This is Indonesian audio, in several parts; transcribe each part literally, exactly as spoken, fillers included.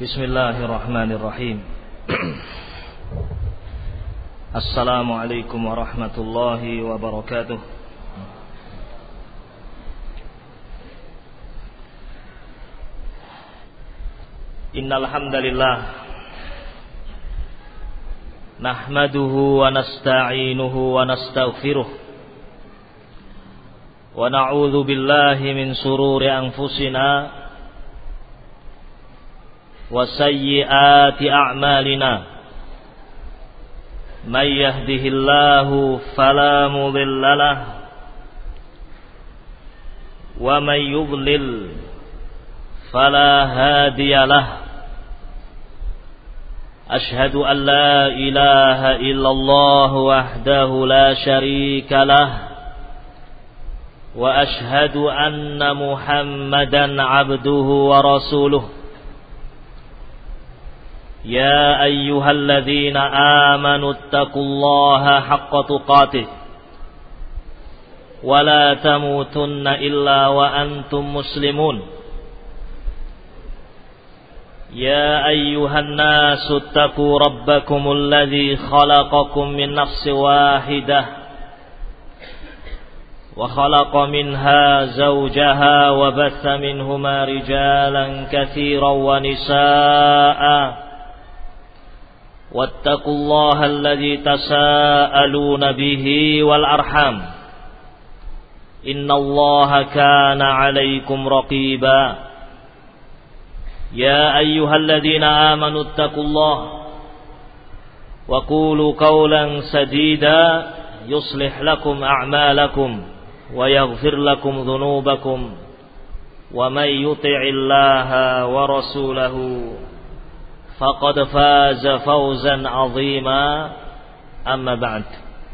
Bismillahirrahmanirrahim. Assalamualaikum warahmatullahi wabarakatuh. Innal hamdalillah nahmaduhu wa nasta'inuhu wa nastaghfiruh wa na'udzu billahi min shururi anfusina wa sayyiati a'malina. May yahdihillahu fala mudilla lahu wa may yudlil fala hadiya lahu. Ashhadu an la ilaha illallah wahdahu la syarika lahu wa ashhadu anna Muhammadan abduhu wa rasuluh. Ya ayyuhalladzina amanu taqullaha haqqa tuqatih wa la tamutunna illa wa antum muslimun. Ya ayyuhan nasu taqu rabbakumul ladzi khalaqakum min nafsin wahidah wa khalaqa minha zawjaha wa batha minhuma rijalan katsiran wa nisaa'a. واتقوا الله الذي تساءلون به والأرحام إن الله كان عليكم رقيبا يا أيها الذين آمنوا اتقوا الله وقولوا قولا سديدا يصلح لكم أعمالكم ويغفر لكم ذنوبكم ومن يطع الله ورسوله فقد فاز فوزا عظيما. أما بعد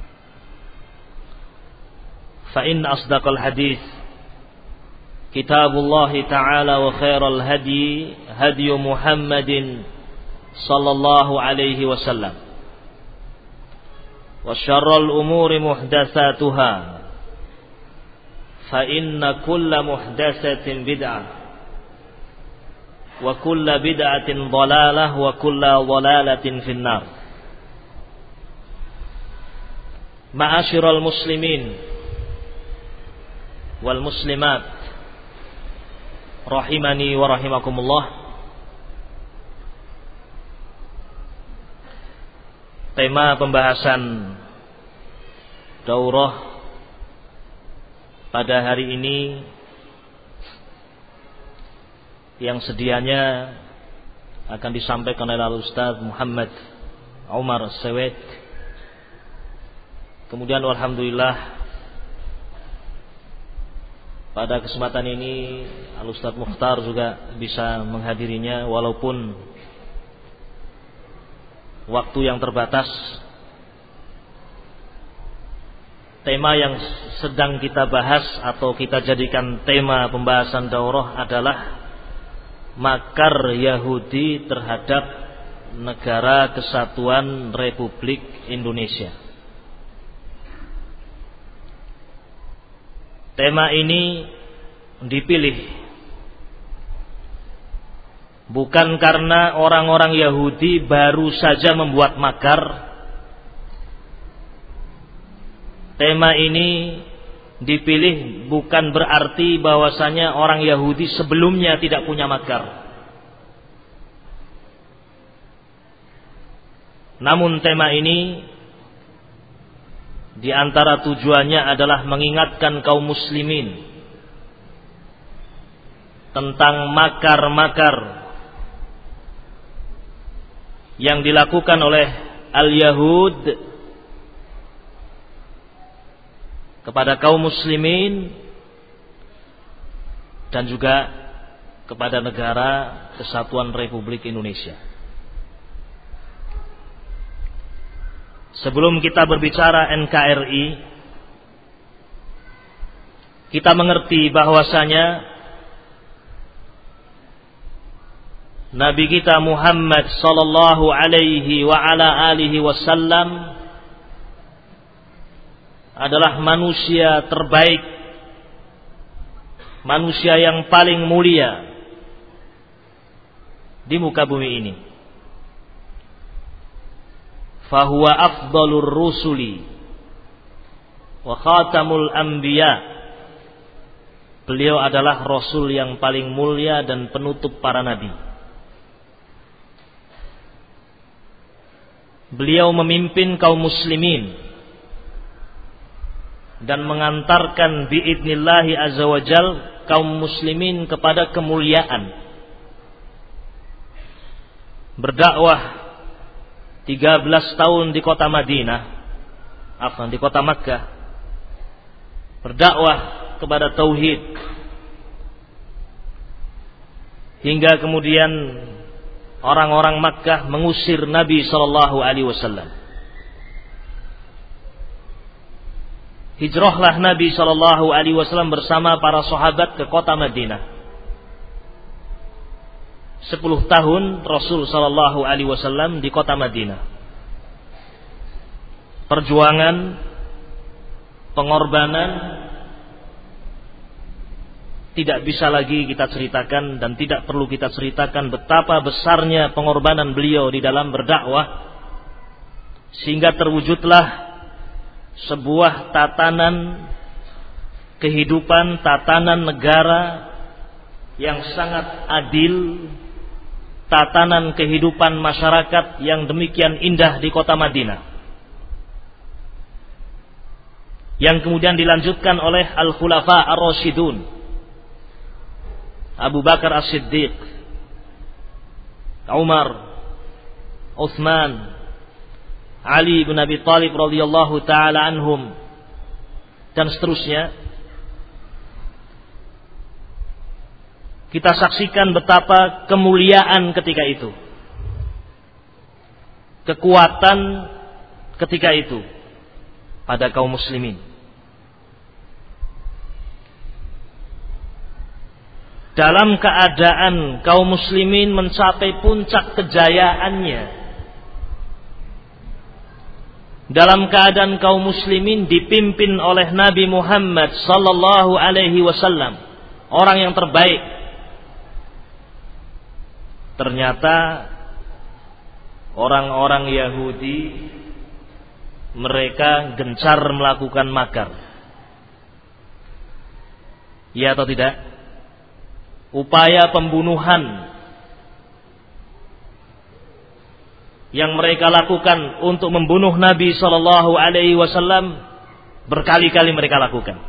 فإن أصدق الحديث كتاب الله تعالى وخير الهدي هدي محمد صلى الله عليه وسلم وشر الأمور محدثاتها فإن كل محدثة بدعة wa kulla bid'atin dhalalah wa kulla dhalalatin finnar. Ma'asyiral muslimin wal muslimat rahimani wa rahimakumullah. Tema pembahasan daurah pada hari ini yang sedianya akan disampaikan oleh Ustaz Muhammad Umar Sewet. Kemudian alhamdulillah pada kesempatan ini Al-Ustaz Mukhtar juga bisa menghadirinya walaupun waktu yang terbatas. Tema yang sedang kita bahas atau kita jadikan tema pembahasan daurah adalah makar Yahudi terhadap Negara Kesatuan Republik Indonesia. Tema ini dipilih bukan karena orang-orang Yahudi baru saja membuat makar. Tema ini dipilih bukan berarti bahwasanya orang Yahudi sebelumnya tidak punya makar. Namun tema ini di antara tujuannya adalah mengingatkan kaum muslimin tentang makar-makar yang dilakukan oleh al-Yahud kepada kaum muslimin dan juga kepada Negara Kesatuan Republik Indonesia. Sebelum kita berbicara N K R I, kita mengerti bahwasanya Nabi kita Muhammad sallallahu alaihi wa ala alihi wasallam adalah manusia terbaik, manusia yang paling mulia di muka bumi ini. Fahuwa afdalur rusuli wa khatamul anbiya. Beliau adalah rasul yang paling mulia dan penutup para nabi. Beliau memimpin kaum muslimin dan mengantarkan biidnillahi azza wajal kaum muslimin kepada kemuliaan. Berdakwah tiga belas tahun di kota Madinah, afwan, di kota Makkah. Berdakwah kepada tauhid hingga kemudian orang-orang Makkah mengusir Nabi sallallahu alaihi wasallam. Hijrahlah Nabi sallallahu alaihi wasallam bersama para sahabat ke kota Madinah. Sepuluh tahun Rasul sallallahu alaihi wasallam di kota Madinah. Perjuangan, pengorbanan tidak bisa lagi kita ceritakan dan tidak perlu kita ceritakan betapa besarnya pengorbanan beliau di dalam berdakwah sehingga terwujudlah sebuah tatanan kehidupan, tatanan negara yang sangat adil, tatanan kehidupan masyarakat yang demikian indah di kota Madinah, yang kemudian dilanjutkan oleh Al-Khulafa Ar-Rasyidun, Abu Bakar As-Siddiq, Umar, Utsman, Ali bin Abi Thalib radhiyallahu taala anhum, dan seterusnya. Kita saksikan betapa kemuliaan ketika itu, kekuatan ketika itu pada kaum muslimin. Dalam keadaan kaum muslimin mencapai puncak kejayaannya, dalam keadaan kaum muslimin dipimpin oleh Nabi Muhammad sallallahu alaihi wasallam, orang yang terbaik, ternyata orang-orang Yahudi mereka gencar melakukan makar. Ya atau tidak? Upaya pembunuhan yang mereka lakukan untuk membunuh Nabi sallallahu alaihi wasallam berkali-kali mereka lakukan.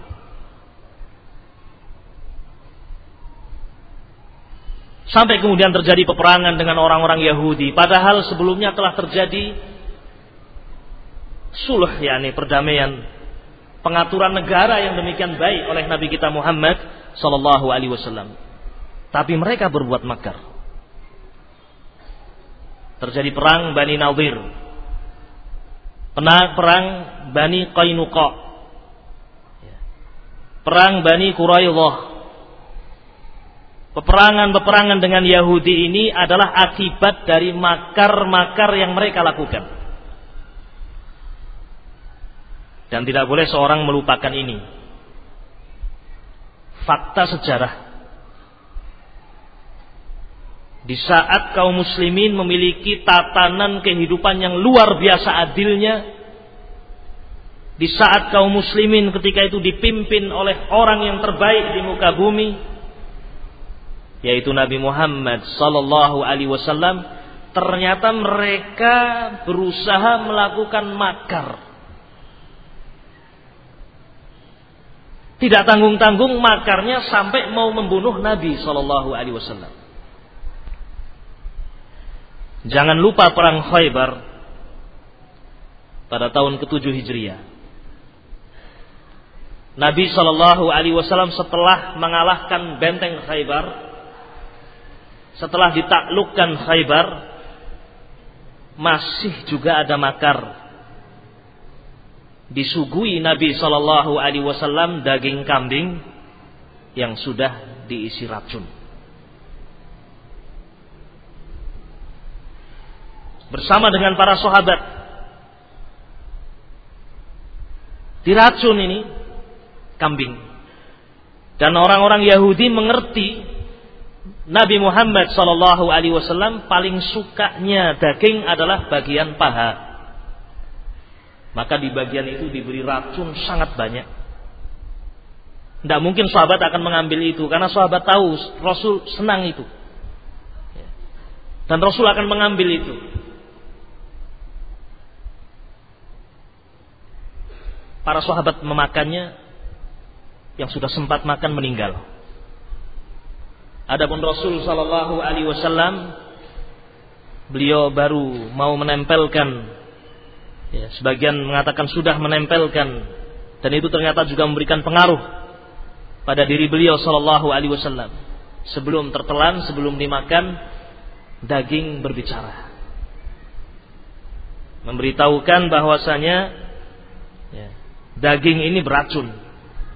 Sampai kemudian terjadi peperangan dengan orang-orang Yahudi, padahal sebelumnya telah terjadi sulh, yakni perdamaian, pengaturan negara yang demikian baik oleh Nabi kita Muhammad sallallahu alaihi wasallam. Tapi mereka berbuat makar. Terjadi perang Bani Nadir, perang Bani Qainuqa, perang Bani Quraidah. Peperangan-peperangan dengan Yahudi ini adalah akibat dari makar-makar yang mereka lakukan. Dan tidak boleh seorang melupakan ini. Fakta sejarah. Di saat kaum muslimin memiliki tatanan kehidupan yang luar biasa adilnya, di saat kaum muslimin ketika itu dipimpin oleh orang yang terbaik di muka bumi, yaitu Nabi Muhammad sallallahu alaihi wasallam, ternyata mereka berusaha melakukan makar. Tidak tanggung-tanggung makarnya sampai mau membunuh Nabi sallallahu alaihi wasallam. Jangan lupa perang Khaybar pada tahun ketujuh Hijriah. Nabi sallallahu alaihi wasallam setelah mengalahkan benteng Khaybar, setelah ditaklukkan Khaybar, masih juga ada makar. Disuguhi Nabi sallallahu alaihi wasallam daging kambing yang sudah diisi racun. Bersama dengan para sahabat, diracun ini kambing. Dan orang-orang Yahudi mengerti Nabi Muhammad sallallahu alaihi wasallam paling sukanya daging adalah bagian paha. Maka di bagian itu diberi racun sangat banyak. Tidak mungkin sahabat akan mengambil itu, karena sahabat tahu Rasul senang itu. Dan Rasul akan mengambil itu. Para sahabat memakannya, yang sudah sempat makan meninggal. Adapun Rasul sallallahu alaihi wasallam, beliau baru mau menempelkan, ya, sebagian mengatakan sudah menempelkan, dan itu ternyata juga memberikan pengaruh pada diri beliau sallallahu alaihi wasallam. Sebelum tertelan, sebelum dimakan, daging berbicara, memberitahukan bahwasanya ya, daging ini beracun.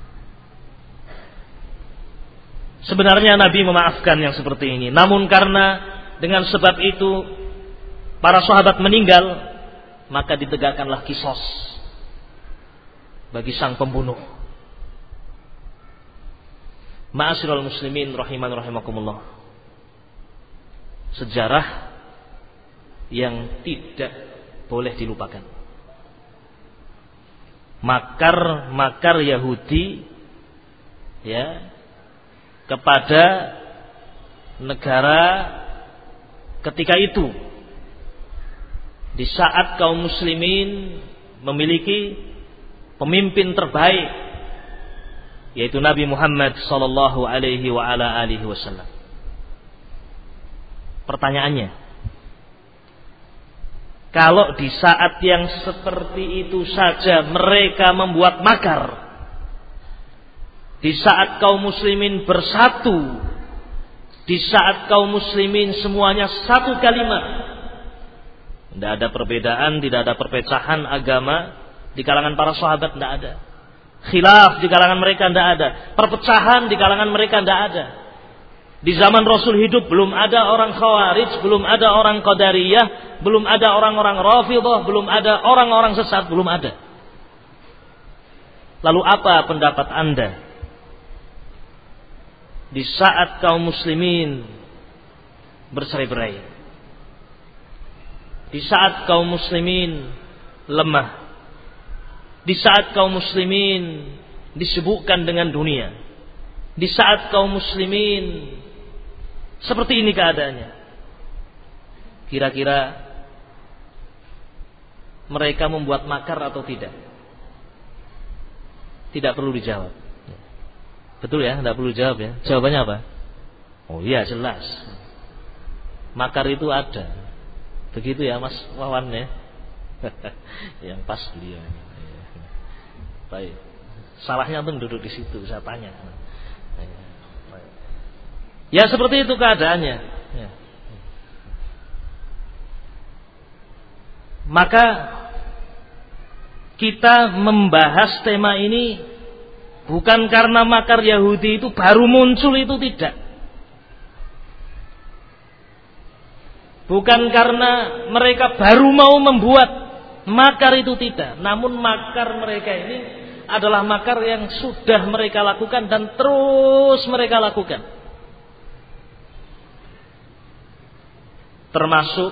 Sebenarnya Nabi memaafkan yang seperti ini, namun karena dengan sebab itu para sahabat meninggal, maka ditegakkanlah kisos bagi sang pembunuh. Ma'asyiral muslimin rahiman rahimakumullah. Sejarah yang tidak boleh dilupakan. Makar-makar Yahudi ya kepada negara ketika itu, di saat kaum muslimin memiliki pemimpin terbaik, yaitu Nabi Muhammad sallallahu alaihi wa ala alihi wasallam. Pertanyaannya, kalau di saat yang seperti itu saja mereka membuat makar, di saat kaum muslimin bersatu, di saat kaum muslimin semuanya satu kalimat, tidak ada perbedaan, tidak ada perpecahan agama di kalangan para sahabat, tidak ada. Khilaf di kalangan mereka tidak ada. Perpecahan di kalangan mereka tidak ada. Di zaman Rasul hidup belum ada orang Khawarij, belum ada orang Qadariyah, belum ada orang-orang Rafidhah, belum ada orang-orang sesat, belum ada. Lalu apa pendapat Anda di saat kaum muslimin bercerai-berai, di saat kaum muslimin lemah, di saat kaum muslimin disibukkan dengan dunia, di saat kaum muslimin seperti ini keadaannya, kira-kira mereka membuat makar atau tidak? Tidak perlu dijawab. Betul ya, tidak perlu jawab ya. Jawabannya apa? Oh iya, jelas. Makar itu ada. Begitu ya Mas Wawan ya. Yang pas beliau. Baik. Salahnya tuh duduk di situ, saya tanya. Ya seperti itu keadaannya. Ya. Maka kita membahas tema ini bukan karena makar Yahudi itu baru muncul, itu tidak. Bukan karena mereka baru mau membuat makar, itu tidak. Namun makar mereka ini adalah makar yang sudah mereka lakukan dan terus mereka lakukan. Termasuk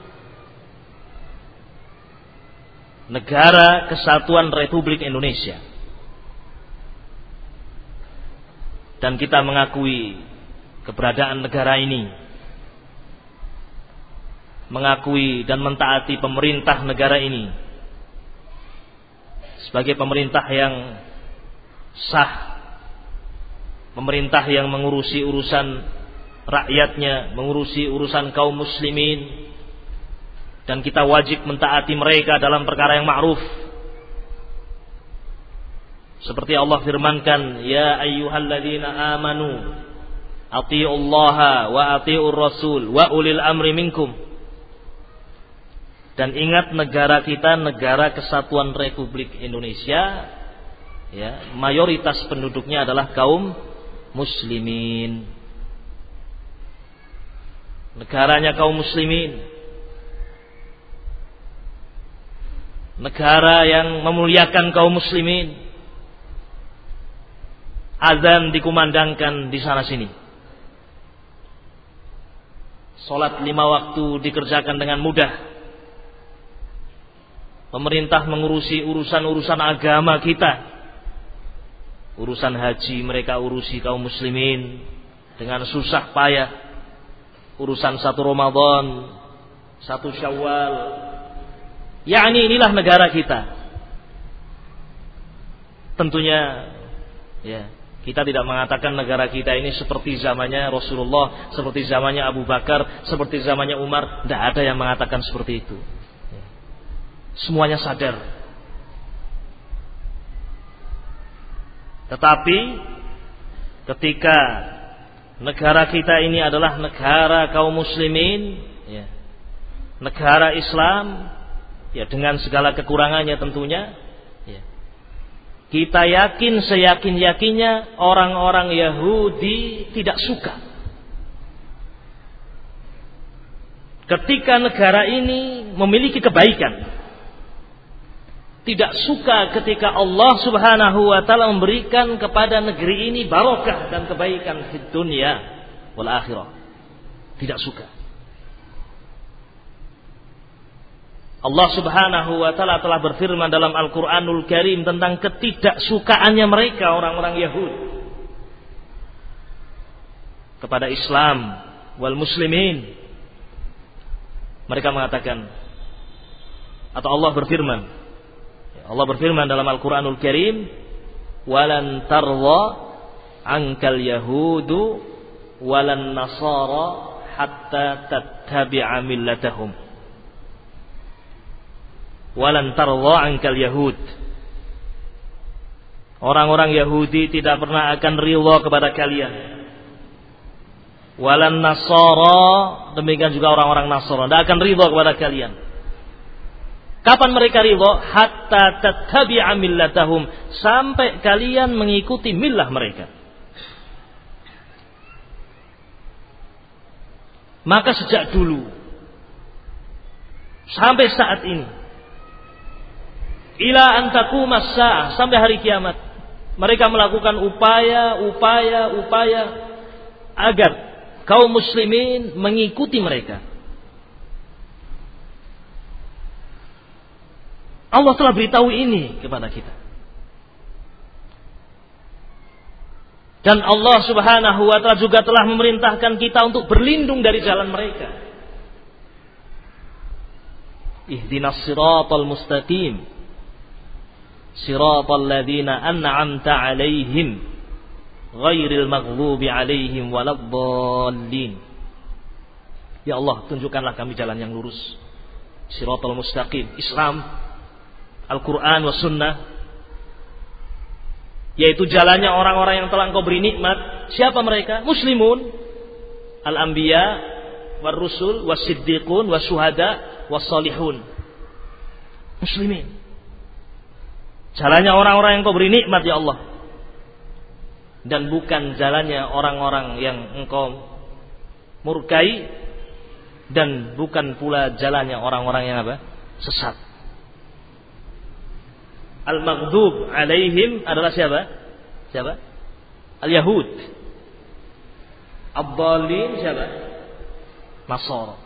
Negara Kesatuan Republik Indonesia. Dan kita mengakui keberadaan negara ini, mengakui dan mentaati pemerintah negara ini sebagai pemerintah yang sah, pemerintah yang mengurusi urusan rakyatnya, mengurusi urusan kaum muslimin, dan kita wajib mentaati mereka dalam perkara yang ma'ruf. Seperti Allah firmankan, ya ayyuhalladzina amanu atiiullaha wa atiiur rasul wa ulil amri minkum. Dan ingat, negara kita negara Kesatuan Republik Indonesia, ya, mayoritas penduduknya adalah kaum muslimin. Negaranya kaum muslimin, negara yang memuliakan kaum muslimin. Azan dikumandangkan di sana sini, Salat lima waktu dikerjakan dengan mudah. Pemerintah mengurusi urusan-urusan agama kita. Urusan haji mereka urusi kaum muslimin dengan susah payah. Urusan satu Ramadan, satu Syawal. Yakni inilah negara kita. Tentunya ya, kita tidak mengatakan negara kita ini seperti zamannya Rasulullah, seperti zamannya Abu Bakar, seperti zamannya Umar. Tidak ada yang mengatakan seperti itu. Semuanya sadar. Tetapi ketika negara kita ini adalah negara kaum muslimin, ya, negara Islam, ya dengan segala kekurangannya tentunya, ya, kita yakin seyakin-yakinnya orang-orang Yahudi tidak suka ketika negara ini memiliki kebaikan. Tidak suka ketika Allah Subhanahu wa taala memberikan kepada negeri ini barokah dan kebaikan di dunia wal akhirah. Tidak suka. Allah Subhanahu wa taala telah berfirman dalam Al-Qur'anul Karim tentang ketidaksukaannya mereka orang-orang Yahudi kepada Islam wal muslimin. Mereka mengatakan, atau Allah berfirman, Allah berfirman dalam Al-Quranul Karim, walan tarwa ankal yahudu walan nasara hatta tattabi'a millatahum. Walan tarwa ankal yahud. Orang-orang Yahudi tidak pernah akan ridha kepada kalian. Walan nasara, demikian juga orang-orang Nasara tidak akan ridha kepada kalian. Kapan mereka ridha? Hatta tattabi'a millatahum, sampai kalian mengikuti millah mereka. Maka sejak dulu sampai saat ini, ila an taqumas saah, sampai hari kiamat, mereka melakukan upaya, upaya, upaya agar kaum muslimin mengikuti mereka. Allah telah beritahu ini kepada kita. Dan Allah Subhanahu wa taala juga telah memerintahkan kita untuk berlindung dari jalan mereka. Ihdinas siratal mustaqim. Siratal ladzina an'amta 'alaihim ghairil maghdubi 'alaihim waladdallin. Ya Allah, tunjukkanlah kami jalan yang lurus. Siratal mustaqim, Islam, Al-Quran wa Sunnah, yaitu jalannya orang-orang yang telah Engkau beri nikmat. Siapa mereka? Muslimun, al-anbiya, wal rusul, was siddiqun, was syuhada, was salihun. Muslimin. Jalannya orang-orang yang Engkau beri nikmat ya Allah. Dan bukan jalannya orang-orang yang Engkau murkai, dan bukan pula jalannya orang-orang yang apa? Sesat. Al-maghdub alaihim adalah siapa? Siapa? Al-Yahud. Ad-dallin siapa? Nasara.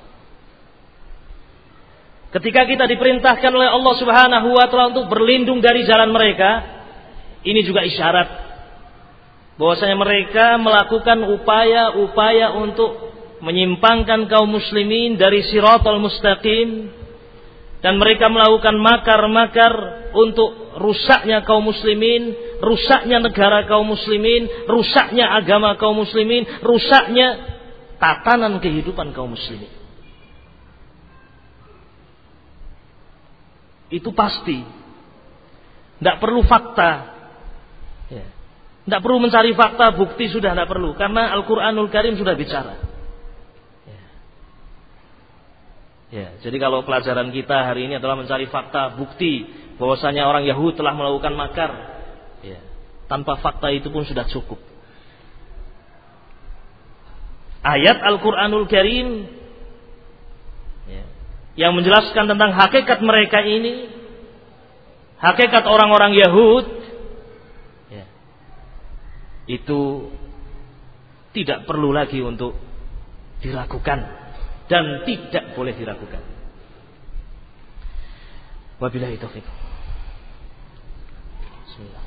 Ketika kita diperintahkan oleh Allah Subhanahu wa taala untuk berlindung dari jalan mereka, ini juga isyarat bahwasanya mereka melakukan upaya-upaya untuk menyimpangkan kaum muslimin dari siratal mustaqim, dan mereka melakukan makar-makar untuk rusaknya kaum muslimin, rusaknya negara kaum muslimin, rusaknya agama kaum muslimin, rusaknya tatanan kehidupan kaum muslimin. Itu pasti. Tidak perlu fakta. Tidak perlu mencari fakta, bukti sudah tidak perlu. Karena Al-Quranul Karim sudah bicara. Ya, jadi kalau pelajaran kita hari ini adalah mencari fakta, bukti bahwasanya orang Yahudi telah melakukan makar, ya, tanpa fakta itu pun sudah cukup. Ayat Al-Quranul Karim, ya, yang menjelaskan tentang hakikat mereka ini, hakikat orang-orang Yahudi, ya, itu tidak perlu lagi untuk diragukan. dan tidak boleh diragukan. Wabillahi taufiq. Bismillah.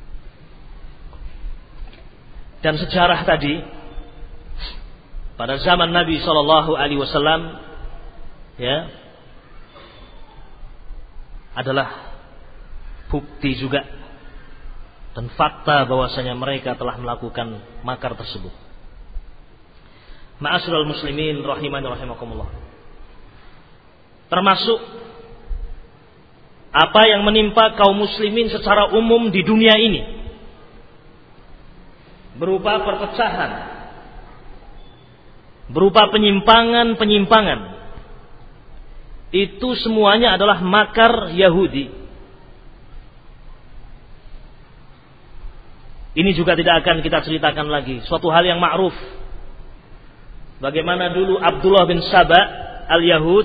Dan sejarah tadi pada zaman Nabi Shallallahu Alaihi Wasallam ya adalah bukti juga dan fakta bahwasanya mereka telah melakukan makar tersebut. Ma'asyiral muslimin rahimani rahimakumullah. Termasuk apa yang menimpa kaum muslimin secara umum di dunia ini berupa perpecahan, berupa penyimpangan-penyimpangan. Itu semuanya adalah makar Yahudi. Ini juga tidak akan kita ceritakan lagi. Suatu hal yang ma'ruf. Bagaimana dulu Abdullah bin Saba al-Yahud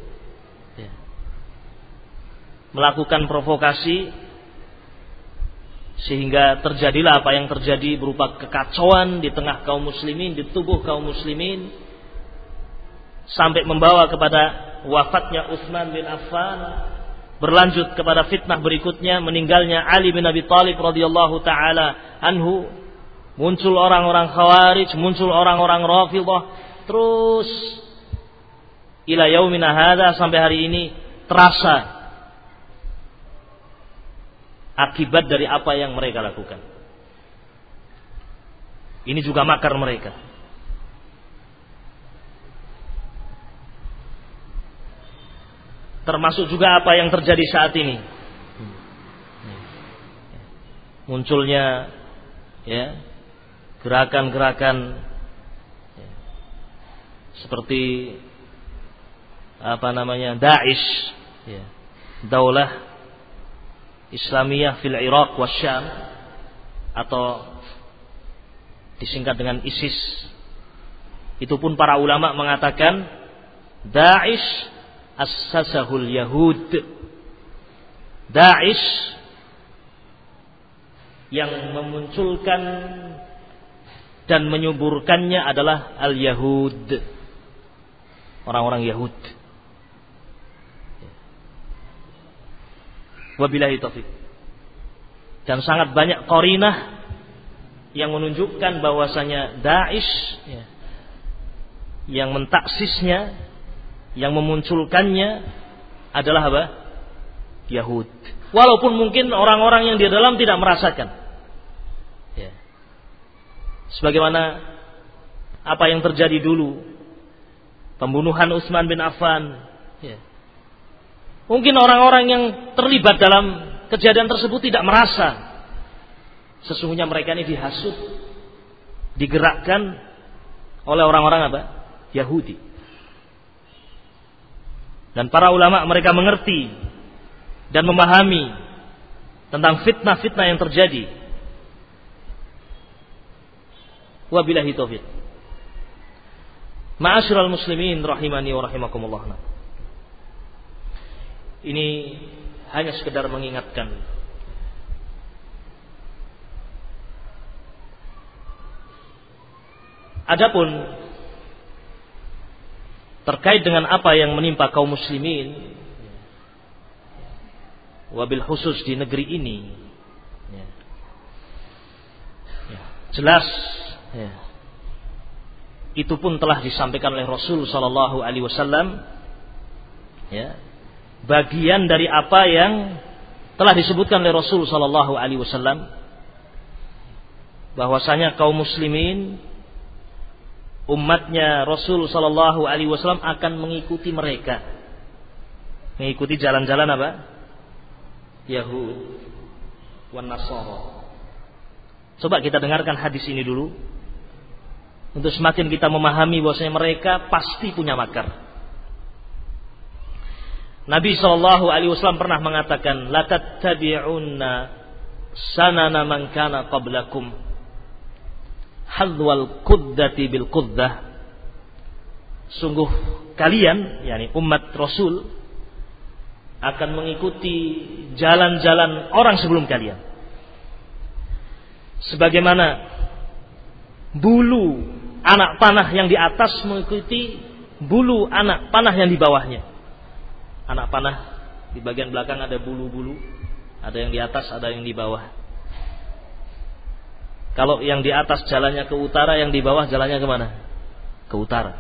melakukan provokasi sehingga terjadilah apa yang terjadi berupa kekacauan di tengah kaum muslimin, di tubuh kaum muslimin, sampai membawa kepada wafatnya Utsman bin Affan, berlanjut kepada fitnah berikutnya meninggalnya Ali bin Abi Thalib radhiyallahu taala anhu, muncul orang-orang Khawarij, muncul orang-orang Rafidhah, terus ila yaumina hadza, sampai hari ini terasa akibat dari apa yang mereka lakukan. Ini juga makar mereka. Termasuk juga apa yang terjadi saat ini. Munculnya ya gerakan-gerakan ya, seperti apa namanya Daesh ya, Daulah Islamiyah fil Iraq wa Syam, atau disingkat dengan ISIS. Itu pun para ulama mengatakan Daesh assasahul Yahud. Daesh yang memunculkan dan menyuburkannya adalah al-Yahud, orang-orang Yahud. Wabillahi taufik. Dan sangat banyak qarinah yang menunjukkan bahwasanya Daesh ya, yang mentaksisnya, yang memunculkannya adalah apa? Yahud. Walaupun mungkin orang-orang yang di dalam tidak merasakan. Ya. Sebagaimana apa yang terjadi dulu, pembunuhan Utsman bin Affan. Ya. Mungkin orang-orang yang terlibat dalam kejadian tersebut tidak merasa sesungguhnya mereka ini dihasut, digerakkan oleh orang-orang apa? Yahudi. Dan para ulama mereka mengerti dan memahami tentang fitnah-fitnah yang terjadi. Wabillahi taufiq. Ma'asyiral muslimin rahimani wa rahimakumullah. Ini hanya sekedar mengingatkan. Adapun terkait dengan apa yang menimpa kaum muslimin, wabil khusus di negeri ini, ya, ya, jelas, ya, itu pun telah disampaikan oleh Rasul Sallallahu Alaihi Wasallam, ya, bagian dari apa yang telah disebutkan oleh Rasul Sallallahu Alaihi Wasallam, bahwasanya kaum muslimin, umatnya Rasul Sallallahu Alaihi Wasallam akan mengikuti mereka, mengikuti jalan-jalan apa? Yahud wan Nasara. Coba kita dengarkan hadis ini dulu untuk semakin kita memahami bahwasanya mereka pasti punya makar. Nabi Shallallahu Alaihi Wasallam pernah mengatakan, la tattabi'unna sanana man kana qablakum hadwal quddati bil quddah. Sungguh kalian, yakni umat Rasul, akan mengikuti jalan-jalan orang sebelum kalian, sebagaimana bulu anak panah yang di atas mengikuti bulu anak panah yang di bawahnya. Anak panah di bagian belakang ada bulu-bulu, ada yang di atas, ada yang di bawah. Kalau yang di atas jalannya ke utara, yang di bawah jalannya kemana? Ke utara.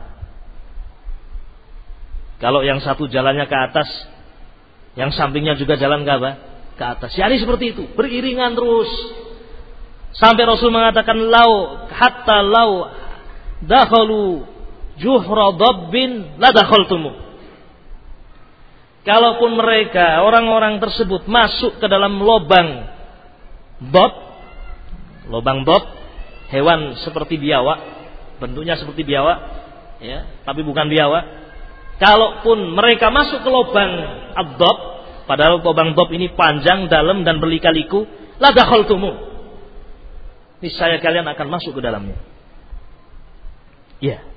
Kalau yang satu jalannya ke atas, yang sampingnya juga jalan ke apa? Ke atas. Yani seperti itu, beriringan terus. Sampai Rasul mengatakan lau hatta lau dakhalu juhra dabbin la dakhaltumu. Kalaupun mereka orang-orang tersebut masuk ke dalam lubang dab, lubang dab, hewan seperti biawak, bentuknya seperti biawak, ya, tapi bukan biawak. Kalaupun mereka masuk ke lubang ad-dab, padahal lubang dab ini panjang, dalam dan berlika-liku, la dakhaltumu. Niscaya kalian akan masuk ke dalamnya. Ya.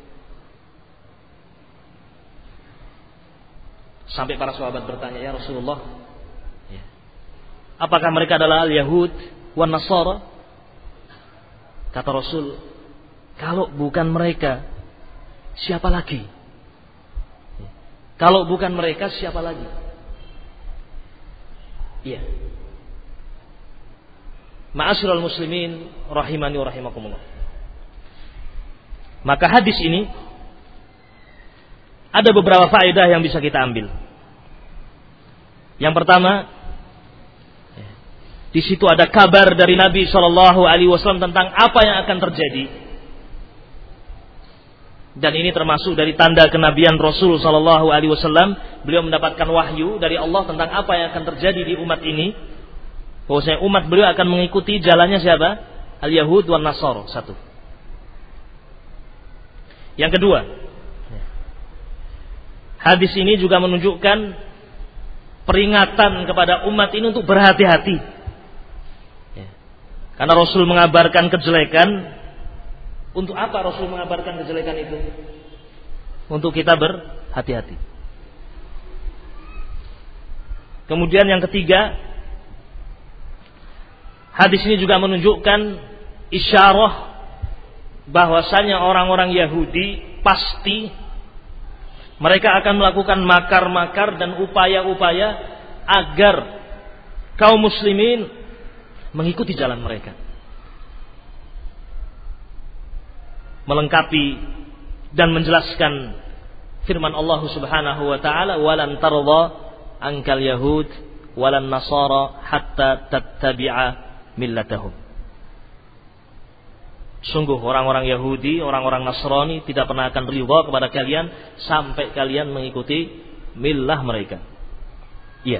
Sampai para sahabat bertanya, ya Rasulullah, ya, apakah mereka adalah al-Yahud wan Nasara? Kata Rasul, kalau bukan mereka, siapa lagi? Ya. Kalau bukan mereka, siapa lagi? Iya. Ma'asyiral muslimin rahimani wa rahimakumullah. Maka hadis ini ada beberapa faedah yang bisa kita ambil. Yang pertama, di situ ada kabar dari Nabi shallallahu alaihi wasallam tentang apa yang akan terjadi. Dan ini termasuk dari tanda kenabian Rasul shallallahu alaihi wasallam. Beliau mendapatkan wahyu dari Allah tentang apa yang akan terjadi di umat ini. Bahwasanya umat beliau akan mengikuti jalannya siapa? Al-Yahud wan Nasara. Satu. Yang kedua, hadis ini juga menunjukkan peringatan kepada umat ini untuk berhati-hati. Karena Rasul mengabarkan kejelekan. Untuk apa Rasul mengabarkan kejelekan itu? Untuk kita berhati-hati. Kemudian yang ketiga, hadis ini juga menunjukkan isyarah bahwasanya orang-orang Yahudi pasti mereka akan melakukan makar-makar dan upaya-upaya agar kaum muslimin mengikuti jalan mereka. Melengkapi dan menjelaskan firman Allah Subhanahu wa taala, "Walan tarda ankal yahud walan nasara hatta tattabi'a millatahum." Sungguh orang-orang Yahudi, orang-orang Nasrani tidak pernah akan ridha kepada kalian sampai kalian mengikuti millah mereka. Iya.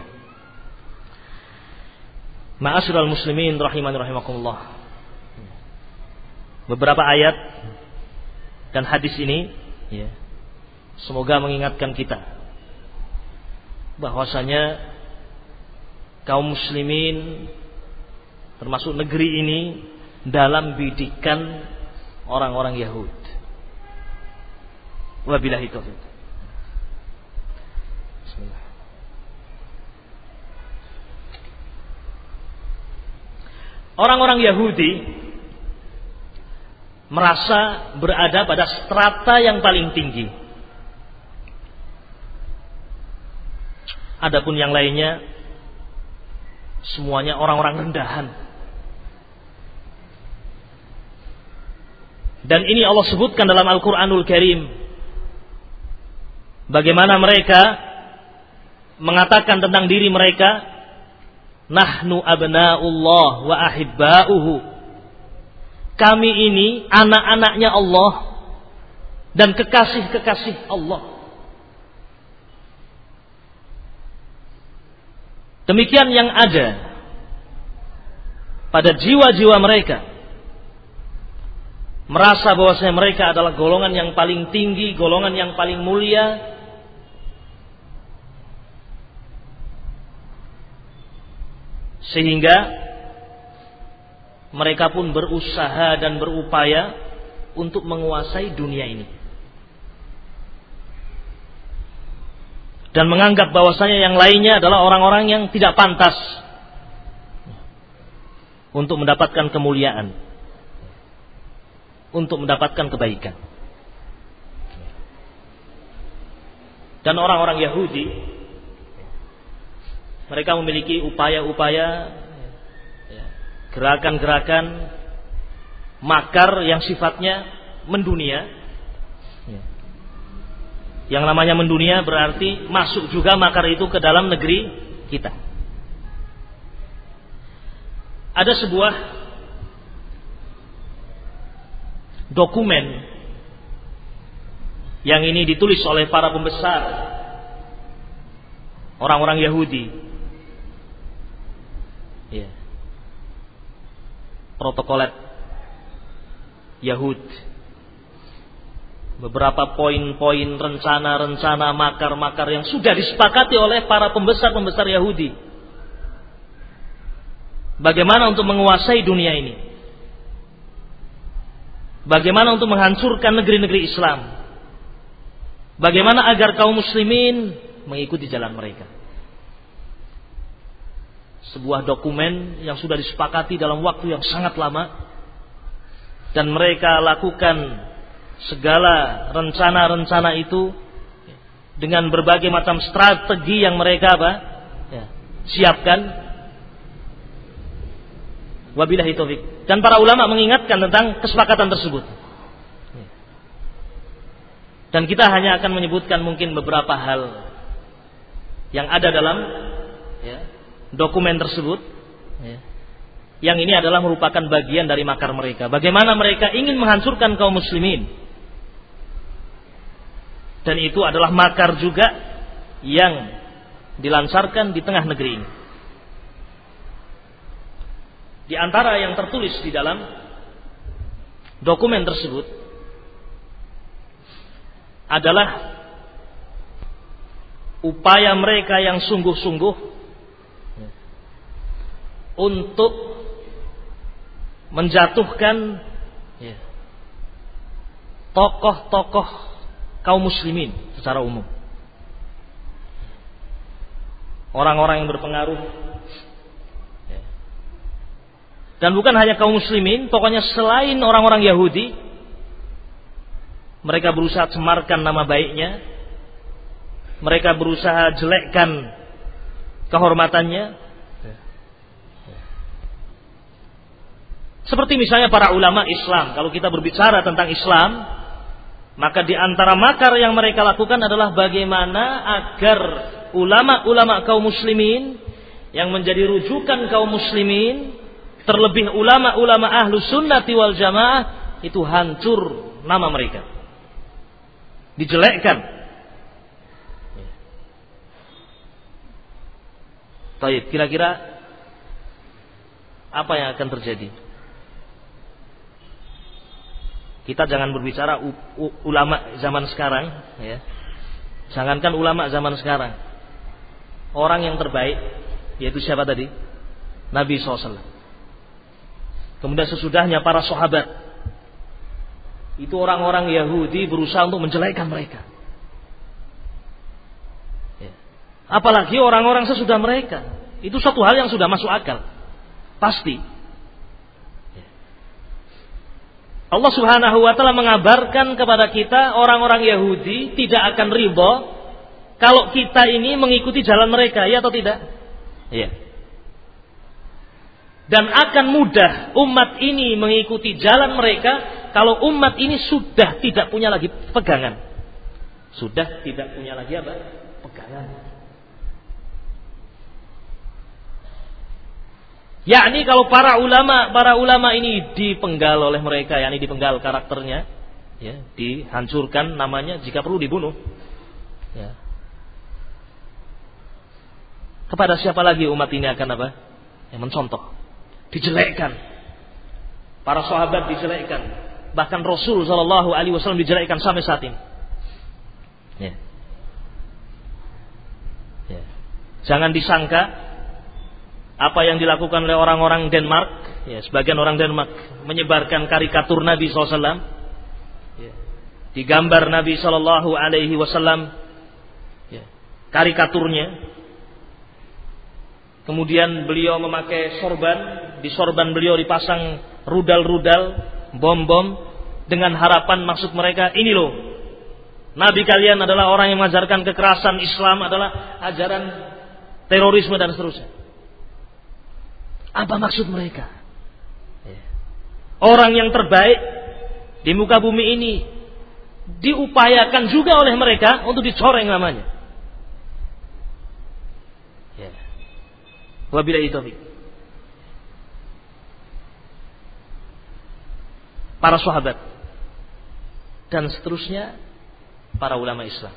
Ma'asyiral muslimin rahimani rahimakumullah. Beberapa ayat dan hadis ini, ya, semoga mengingatkan kita bahwasanya kaum muslimin termasuk negeri ini dalam bidikan orang-orang Yahud. Wabillahi taufiq. Bismillah. Orang-orang Yahudi merasa berada pada strata yang paling tinggi. Adapun yang lainnya semuanya orang-orang rendahan. Dan ini Allah sebutkan dalam Al-Quranul Karim. Bagaimana mereka mengatakan tentang diri mereka, nahnu abna'ullah wa ahibba'uhu. Kami ini anak-anaknya Allah dan kekasih-kekasih Allah. Demikian yang ada pada jiwa-jiwa mereka. Merasa bahwasanya mereka adalah golongan yang paling tinggi, golongan yang paling mulia. Sehingga mereka pun berusaha dan berupaya untuk menguasai dunia ini. Dan menganggap bahwasanya yang lainnya adalah orang-orang yang tidak pantas untuk mendapatkan kemuliaan, untuk mendapatkan kebaikan. dan orang-orang Yahudi, mereka memiliki upaya-upaya, gerakan-gerakan makar yang sifatnya mendunia. Yang namanya mendunia berarti masuk juga makar itu ke dalam negeri kita. Ada sebuah dokumen yang ini ditulis oleh para pembesar orang-orang Yahudi. Ya. Protokolat Yahud. Beberapa poin-poin rencana-rencana makar-makar yang sudah disepakati oleh para pembesar-pembesar Yahudi. Bagaimana untuk menguasai dunia ini? Bagaimana untuk menghancurkan negeri-negeri Islam? Bagaimana agar kaum muslimin mengikuti jalan mereka? Sebuah dokumen yang sudah disepakati dalam waktu yang sangat lama, dan mereka lakukan segala rencana-rencana itu dengan berbagai macam strategi yang mereka apa? Ya, siapkan. Wabillahi taufik. Dan para ulama mengingatkan tentang kesepakatan tersebut. Dan kita hanya akan menyebutkan mungkin beberapa hal yang ada dalam ya, dokumen tersebut. Ya. Yang ini adalah merupakan bagian dari makar mereka. Bagaimana mereka ingin menghancurkan kaum muslimin. Dan itu adalah makar juga yang dilancarkan di tengah negeri ini. Di antara yang tertulis di dalam dokumen tersebut adalah upaya mereka yang sungguh-sungguh untuk menjatuhkan tokoh-tokoh kaum muslimin secara umum. Orang-orang yang berpengaruh. Dan bukan hanya kaum muslimin, pokoknya selain orang-orang Yahudi, mereka berusaha cemarkan nama baiknya, mereka berusaha jelekkan kehormatannya. Seperti misalnya para ulama Islam. Kalau kita berbicara tentang Islam, maka di antara makar yang mereka lakukan adalah bagaimana agar ulama-ulama kaum muslimin yang menjadi rujukan kaum muslimin, terlebih ulama-ulama ahlu sunnati wal jamaah, itu hancur nama mereka, dijelekkan. Baik, kira-kira apa yang akan terjadi? Kita jangan berbicara u, u, ulama zaman sekarang, ya. Jangankan ulama zaman sekarang, orang yang terbaik, yaitu siapa tadi? Nabi shallallahu alaihi wasallam. Kemudian sesudahnya para sahabat, itu orang-orang Yahudi berusaha untuk menjelekkan mereka. Ya. Apalagi orang-orang sesudah mereka, itu suatu hal yang sudah masuk akal, pasti. Allah Subhanahu wa taala mengabarkan kepada kita orang-orang Yahudi tidak akan ridha kalau kita ini mengikuti jalan mereka, ya atau tidak? Iya. Dan akan mudah umat ini mengikuti jalan mereka kalau umat ini sudah tidak punya lagi pegangan. Sudah tidak punya lagi apa? Pegangan. Yakni kalau para ulama, para ulama ini dipenggal oleh mereka, yakni dipenggal karakternya, ya, dihancurkan namanya, jika perlu dibunuh. Ya. Kepada siapa lagi umat ini akan apa? Yang mencontoh, dijelekkan. Para sahabat dijelekkan, bahkan Rasul Shallallahu Alaihi Wasallam dijelekkan sampai saat ini. Ya. Ya. Jangan disangka apa yang dilakukan oleh orang-orang Denmark, ya, sebagian orang Denmark menyebarkan karikatur Nabi shallallahu alaihi wasallam, ya, digambar Nabi shallallahu alaihi wasallam, ya, karikaturnya. Kemudian beliau memakai sorban, di sorban beliau dipasang rudal-rudal, bom-bom, dengan harapan maksud mereka ini loh, Nabi kalian adalah orang yang mengajarkan kekerasan, Islam adalah ajaran terorisme dan seterusnya. Apa maksud mereka? Orang yang terbaik di muka bumi ini diupayakan juga oleh mereka untuk dicoreng namanya. Ya. Wabillahi taufiq. Para sahabat dan seterusnya para ulama Islam.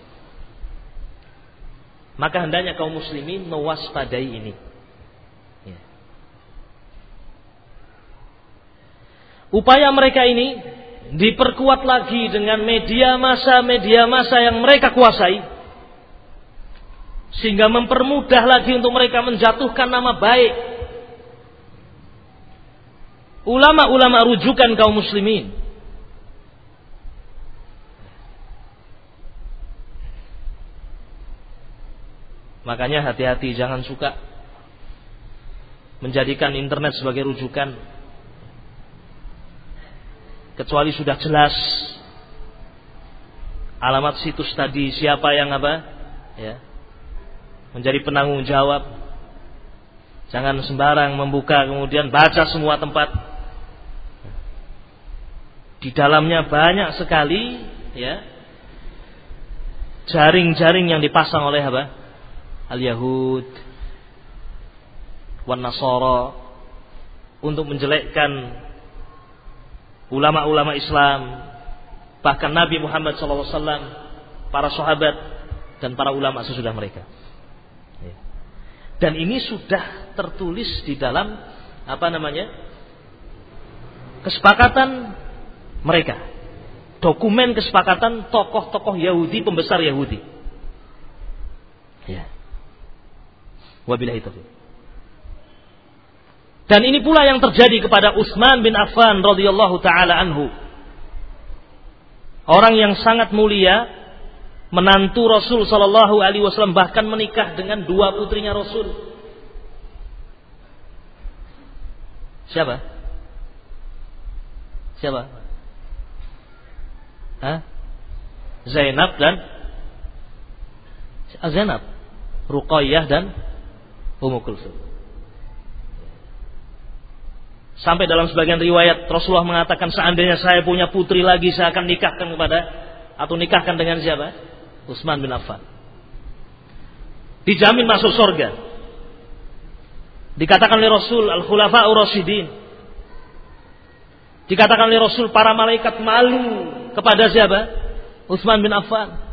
Maka hendaknya kaum muslimin mewaspadai ini. Ya. Upaya mereka ini diperkuat lagi dengan media massa media massa yang mereka kuasai, sehingga mempermudah lagi untuk mereka menjatuhkan nama baik ulama-ulama rujukan kaum muslimin. Makanya hati-hati, jangan suka menjadikan internet sebagai rujukan kecuali sudah jelas alamat situs tadi, siapa yang apa, ya, menjadi penanggung jawab. Jangan sembarang membuka kemudian baca semua tempat. Di dalamnya banyak sekali, ya, jaring-jaring yang dipasang oleh apa? Al-Yahud wan Nasara untuk menjelekkan ulama-ulama Islam, bahkan Nabi Muhammad shallallahu alaihi wasallam, para sahabat dan para ulama sesudah mereka. Dan ini sudah tertulis di dalam apa namanya? Kesepakatan mereka. Dokumen kesepakatan tokoh-tokoh Yahudi, pembesar Yahudi. Ya. Wabillahi taufiq. Dan ini pula yang terjadi kepada Utsman bin Affan radhiyallahu taala anhu. Orang yang sangat mulia, menantu Rasul sallallahu alaihi wasallam, bahkan menikah dengan dua putrinya Rasul. Siapa? Siapa? Hah? Zainab dan Zainab, Ruqayyah dan Ummu Kulsum. Sampai dalam sebagian riwayat Rasulullah mengatakan, seandainya saya punya putri lagi, saya akan nikahkan kepada atau nikahkan dengan siapa? Utsman bin Affan. Dijamin masuk surga. Dikatakan oleh Rasul al-Khulafa'ur Rasyidin. Dikatakan oleh Rasul para malaikat malu kepada siapa? Utsman bin Affan.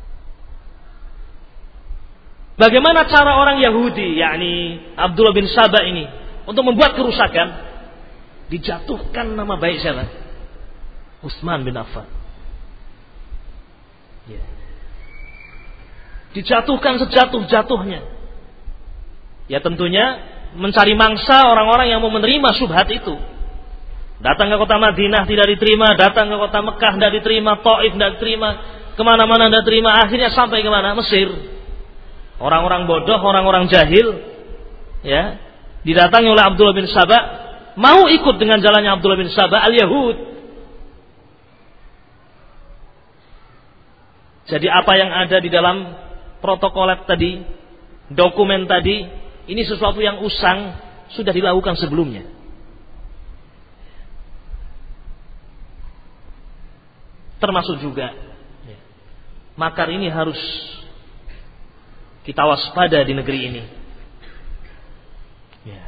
Bagaimana cara orang Yahudi, yakni Abdullah bin Saba ini, untuk membuat kerusakan? Dijatuhkan nama baik siapa? Utsman bin Affan. Ya. Dijatuhkan sejatuh-jatuhnya. Ya tentunya mencari mangsa orang-orang yang mau menerima syubhat itu. Datang ke kota Madinah tidak diterima, datang ke kota Mekah tidak diterima, Taif tidak diterima, kemana-mana tidak diterima, akhirnya sampai kemana? Mesir. Orang-orang bodoh, orang-orang jahil, ya, didatangi oleh Abdullah bin Saba, mau ikut dengan jalannya Abdullah bin Saba, al-Yahud. Jadi apa yang ada di dalam protokolat tadi, dokumen tadi, ini sesuatu yang usang, sudah dilakukan sebelumnya. Termasuk juga makar ini harus kita waspada di negeri ini. Ya.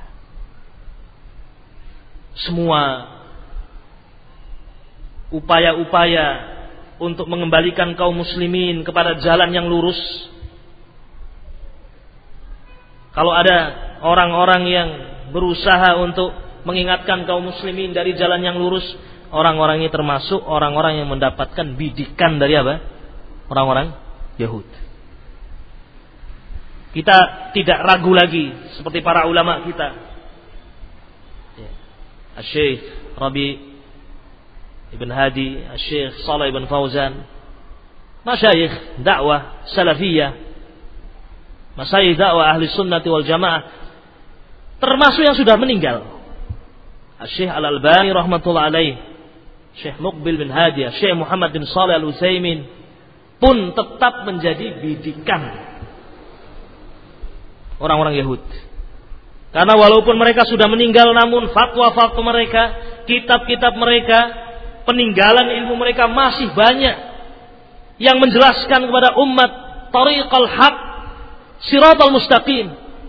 Semua upaya-upaya untuk mengembalikan kaum muslimin kepada jalan yang lurus. Kalau ada orang-orang yang berusaha untuk mengingatkan kaum muslimin dari jalan yang lurus, orang-orang ini termasuk orang-orang yang mendapatkan bidikan dari apa? Orang-orang Yahudi. Kita tidak ragu lagi seperti para ulama kita. Asy-Syaikh Rabi Ibn Hadi, Asy-Syaikh Shalih Ibn Fauzan, masyayikh dakwah salafiyah, masyayikh dakwah ahli sunnati wal jamaah, termasuk yang sudah meninggal. Asy-Syaikh Al-Albani rahmatullah alaih, Syekh Muqbil bin Hadi, Syekh Muhammad bin Shalih Al-Utsaimin, pun tetap menjadi bidikan orang-orang Yahudi. Karena walaupun mereka sudah meninggal, namun fatwa-fatwa mereka, kitab-kitab mereka, peninggalan ilmu mereka masih banyak yang menjelaskan kepada umat tariqal haq, siratal mustaqim.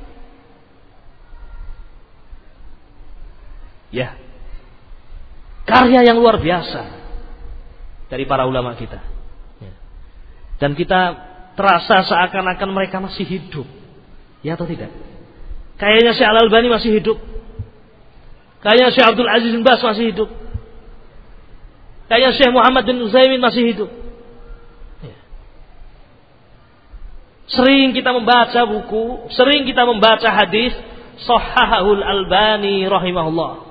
Ya, karya yang luar biasa dari para ulama kita. Ya. Dan kita terasa seakan-akan mereka masih hidup. Ya atau tidak? Kayaknya Syekh Al-Albani masih hidup. Kayaknya Syekh Abdul Aziz bin Baz masih hidup. Kayaknya Syekh Muhammad bin Utsaimin masih hidup. Ya. Sering kita membaca buku, sering kita membaca hadis Shahhahul Albani rahimahullah.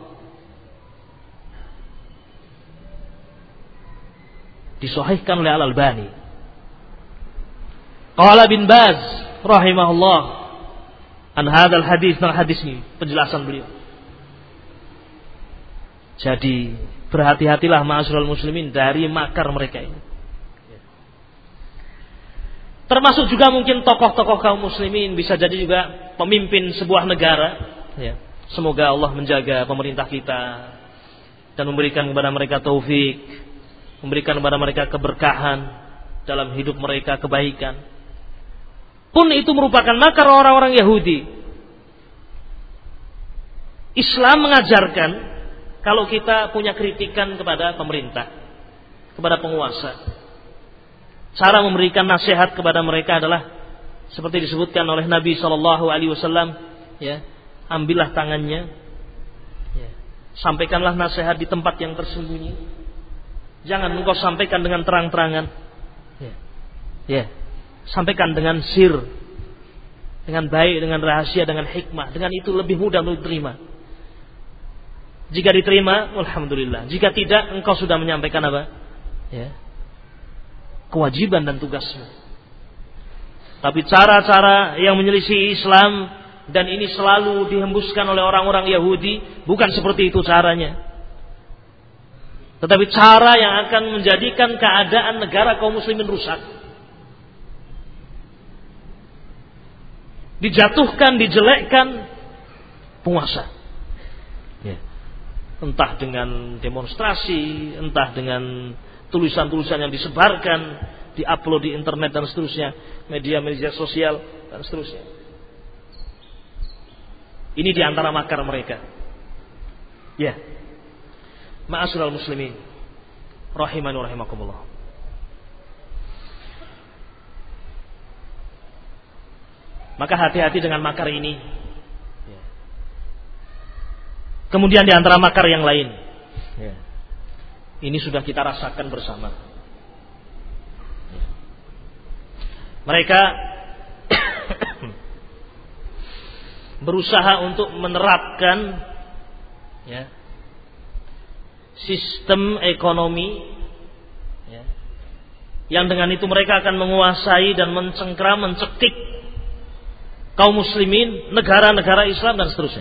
Disahihkan oleh Al-Albani. Qala bin Baz rahimahullah an hadzal hadis, tentang hadis ini penjelasan beliau. Jadi berhati-hatilah ma'asyiral muslimin dari makar mereka ini. Termasuk juga mungkin tokoh-tokoh kaum muslimin, bisa jadi juga pemimpin sebuah negara. Ya. Semoga Allah menjaga pemerintah kita dan memberikan kepada mereka taufik, memberikan kepada mereka keberkahan dalam hidup mereka, kebaikan. Pun itu merupakan makar orang-orang Yahudi. Islam mengajarkan kalau kita punya kritikan kepada pemerintah, kepada penguasa, cara memberikan nasihat kepada mereka adalah seperti disebutkan oleh Nabi shallallahu alaihi wasallam, ya, ambillah tangannya, ya, sampaikanlah nasihat di tempat yang tersembunyi, jangan engkau sampaikan dengan terang-terangan, ya, ya, sampaikan dengan sir, dengan baik, dengan rahasia, dengan hikmah, dengan itu lebih mudah untuk diterima. Jika diterima, alhamdulillah. Jika tidak, engkau sudah menyampaikan apa? Ya, kewajiban dan tugasmu. Tapi cara-cara yang menyelisih Islam dan ini selalu dihembuskan oleh orang-orang Yahudi, bukan seperti itu caranya. Tetapi cara yang akan menjadikan keadaan negara kaum muslimin rusak. Dijatuhkan, dijelekkan penguasa. Ya. Entah dengan demonstrasi, entah dengan tulisan-tulisan yang disebarkan, diupload di internet dan seterusnya, media-media sosial dan seterusnya. Ini diantara makar mereka. Ya, ma'asyiral muslimin, rahimani wa rahimakumullah. Maka hati-hati dengan makar ini. Ya. Kemudian diantara makar yang lain. Ya. Ini sudah kita rasakan bersama. Mereka berusaha untuk menerapkan, ya, sistem ekonomi, ya, yang dengan itu mereka akan menguasai dan mencengkram, mencekik kaum muslimin, negara-negara Islam dan seterusnya.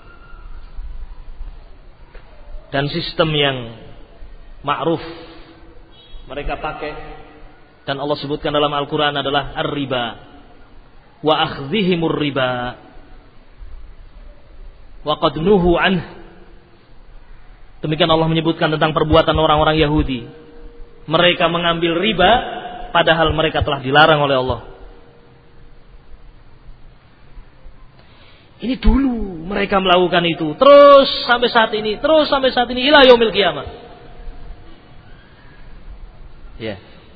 Dan sistem yang ma'ruf mereka pakai dan Allah sebutkan dalam Al-Quran adalah ar-riba wa akhdhihimur riba wa qad nuhu anh. Demikian Allah menyebutkan tentang perbuatan orang-orang Yahudi. Mereka mengambil riba padahal mereka telah dilarang oleh Allah. Ini dulu mereka melakukan itu, terus sampai saat ini, terus sampai saat ini ila yaumil qiyamah. Ya.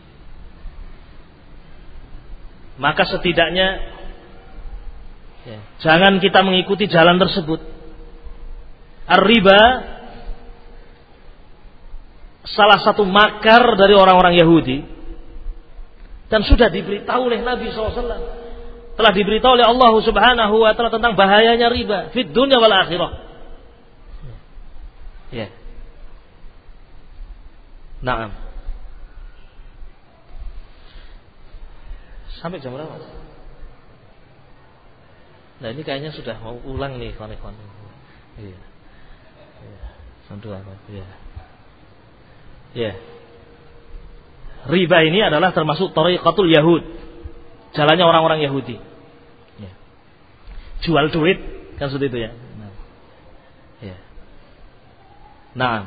Maka setidaknya, ya, jangan kita mengikuti jalan tersebut. Ar-riba salah satu makar dari orang-orang Yahudi dan sudah diberitahu oleh Nabi shallallahu alaihi wasallam. Telah diberitahu oleh Allah Subhanahu wa taala tentang bahayanya riba fid dunya wal akhirah. Ya. Naam. Sampai jam berapa? Nah, ini kayaknya sudah mau ulang nih kawan-kawan. Iya. Iya. Sampai apa? Iya. Iya. riba ini adalah termasuk thariqatul Yahud, jalannya orang-orang Yahudi. Ya. Jual duit kan seperti itu ya. Nah. Ya. Nah,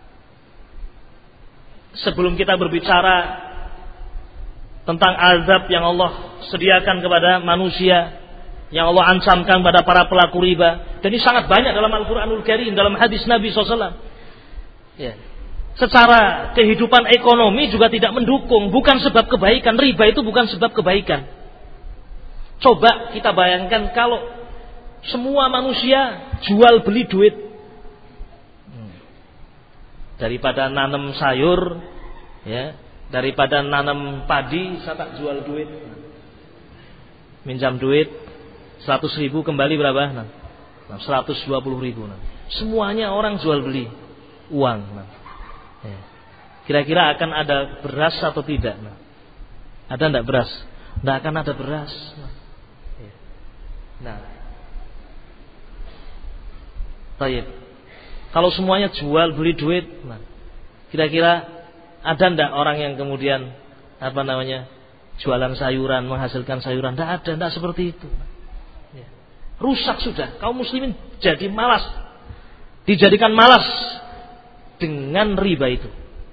sebelum kita berbicara tentang azab yang Allah sediakan kepada manusia, yang Allah ancamkan pada para pelaku riba, dan ini sangat banyak dalam Al-Quranul Karim, dalam hadis Nabi shallallahu alaihi wasallam. Ya. Secara kehidupan ekonomi juga tidak mendukung, bukan sebab kebaikan. Riba itu bukan sebab kebaikan. Coba kita bayangkan kalau semua manusia jual beli duit, daripada nanam sayur, ya, daripada nanam padi, saya tak jual duit, minjam duit seratus ribu kembali berapa? Nah, seratus dua puluh ribu. Nah. Semuanya orang jual beli uang. Nah. Ya. Kira-kira akan ada beras atau tidak? Nah. Ada enggak beras? Enggak akan ada beras. Nah, ya. Nah. Baik. Kalau semuanya jual beli duit, nah, kira-kira ada enggak orang yang kemudian apa namanya jualan sayuran, menghasilkan sayuran? Tidak ada, tidak seperti itu. Ya. Rusak sudah. Kaum muslimin jadi malas, dijadikan malas dengan riba itu.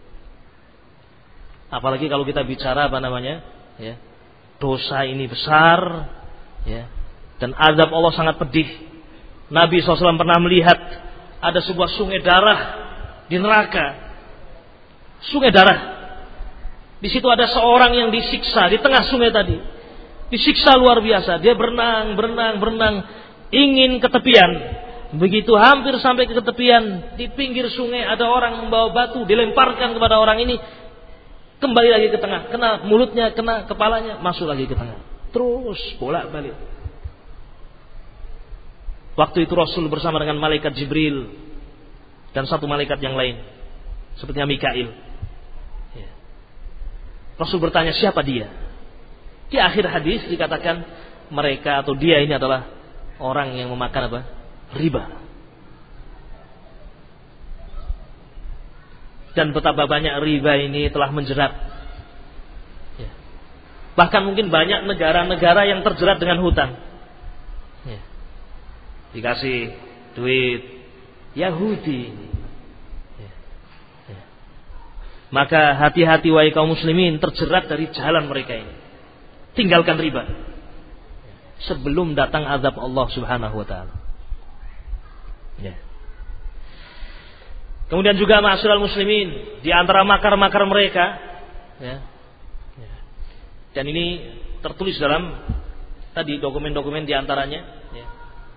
Apalagi kalau kita bicara apa namanya, ya, dosa ini besar, ya, dan azab Allah sangat pedih. Nabi shallallahu alaihi wasallam pernah melihat ada sebuah sungai darah di neraka. Sungai darah. Di situ ada seorang yang disiksa di tengah sungai tadi. Disiksa luar biasa. Dia berenang, berenang, berenang, ingin ke tepian. Begitu hampir sampai ke tepian, di pinggir sungai ada orang membawa batu, dilemparkan kepada orang ini, kembali lagi ke tengah, kena mulutnya, kena kepalanya, masuk lagi ke tengah. Terus bolak-balik. Waktu itu Rasul bersama dengan malaikat Jibril dan satu malaikat yang lain, sepertinya Mikail. Ya. Rasul bertanya, siapa dia? Di akhir hadis dikatakan mereka atau dia ini adalah orang yang memakan apa? Riba. Dan betapa banyak riba ini telah menjerat. Ya. Bahkan mungkin banyak negara-negara yang terjerat dengan hutang. Ya. Dikasih duit Yahudi. Ya. Ya. Maka hati-hati wahai kaum muslimin, terjerat dari jalan mereka ini. Tinggalkan riba sebelum datang azab Allah Subhanahu wa taala. Ya. Kemudian juga ma'asyiral muslimin, di antara makar-makar mereka, ya, ya, dan ini tertulis dalam tadi dokumen-dokumen di antaranya, ya,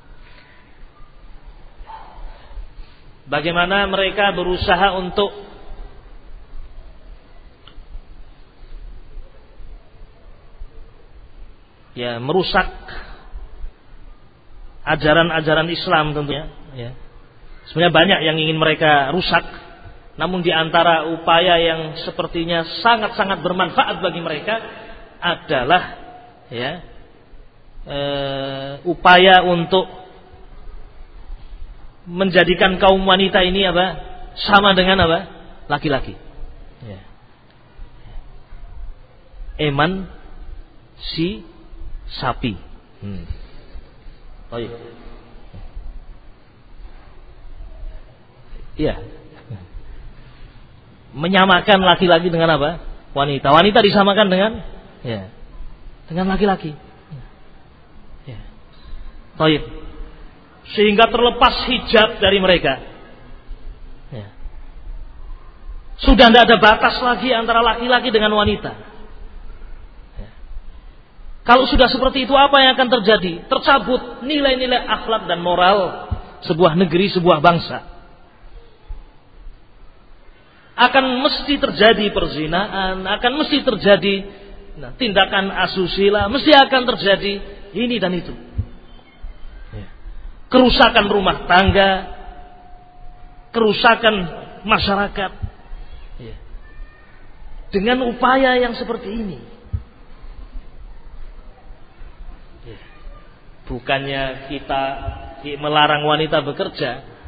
bagaimana mereka berusaha untuk ya merusak ajaran-ajaran Islam tentunya. Ya. Sebenarnya banyak yang ingin mereka rusak, namun di antara upaya yang sepertinya sangat-sangat bermanfaat bagi mereka adalah ya e, upaya untuk menjadikan kaum wanita ini apa sama dengan apa laki-laki. Ya. Eman si sapi. Hmm. Oh iya. Iya. Menyamakan laki-laki dengan apa? Wanita. Wanita disamakan dengan ya, dengan laki-laki. Ya. Baik. Sehingga terlepas hijab dari mereka. Ya. Sudah tidak ada batas lagi antara laki-laki dengan wanita. Ya. Kalau sudah seperti itu, apa yang akan terjadi? Tercabut nilai-nilai akhlak dan moral sebuah negeri, sebuah bangsa. Akan mesti terjadi perzinaan, akan mesti terjadi nah, tindakan asusila, mesti akan terjadi ini dan itu. Ya. Kerusakan rumah tangga, kerusakan masyarakat. Ya. Dengan upaya yang seperti ini. Ya. Bukannya kita melarang wanita bekerja,